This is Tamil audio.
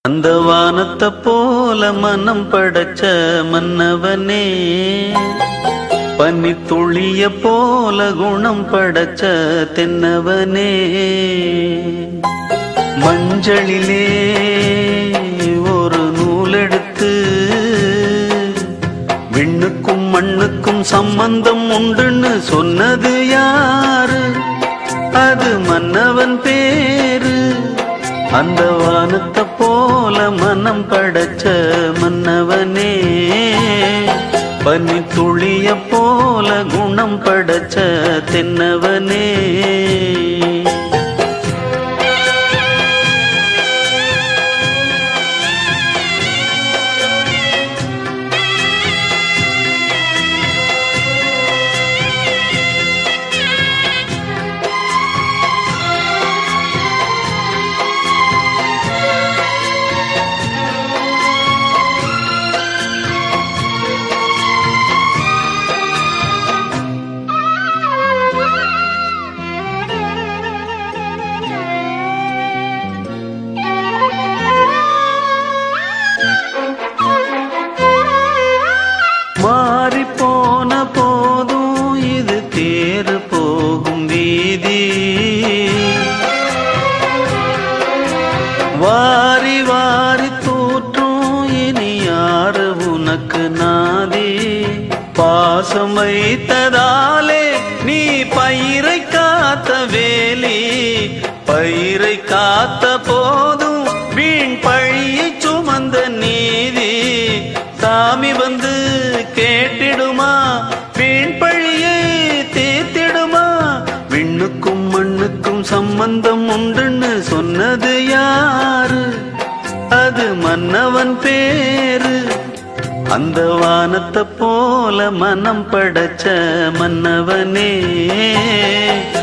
அந்த வானத்தை போல மனம் படைச்ச மன்னவனே, பனி துளிய போல குணம் படைச்ச தென்னவனே, மஞ்சளிலே ஒரு நூலெடுத்து விண்ணுக்கும் மண்ணுக்கும் சம்பந்தம் உண்டுன்னு சொன்னது யாரு? அது மன்னவன் பேரு. அந்த வானத்தை போல மனம் படைச்ச மன்னவனே, பனி துளிய போல குணம் படைச்ச தென்னவனே. மாறி போன போதும் இது தேர் போகும் வீதி, வாரி வாரி தூற்றும் இனி யாரு உனக்கு நாதி? பாசம் வைத்ததாலே நீ பயிரை காத்த வேலி, பயிரை காத்த போதும் வீண் பழியை சுமந்த நீதி. சாமி வந்து கேட்டிடுமா, வீண் பழியை தீர்த்திடுமா? விண்ணுக்கும் மண்ணுக்கும் சம்பந்தம் உண்டுன்னு சொன்னது யாரு? அது மன்னவன் பேரு. அந்த வானத்தை போல மனம் படைச்ச மன்னவனே,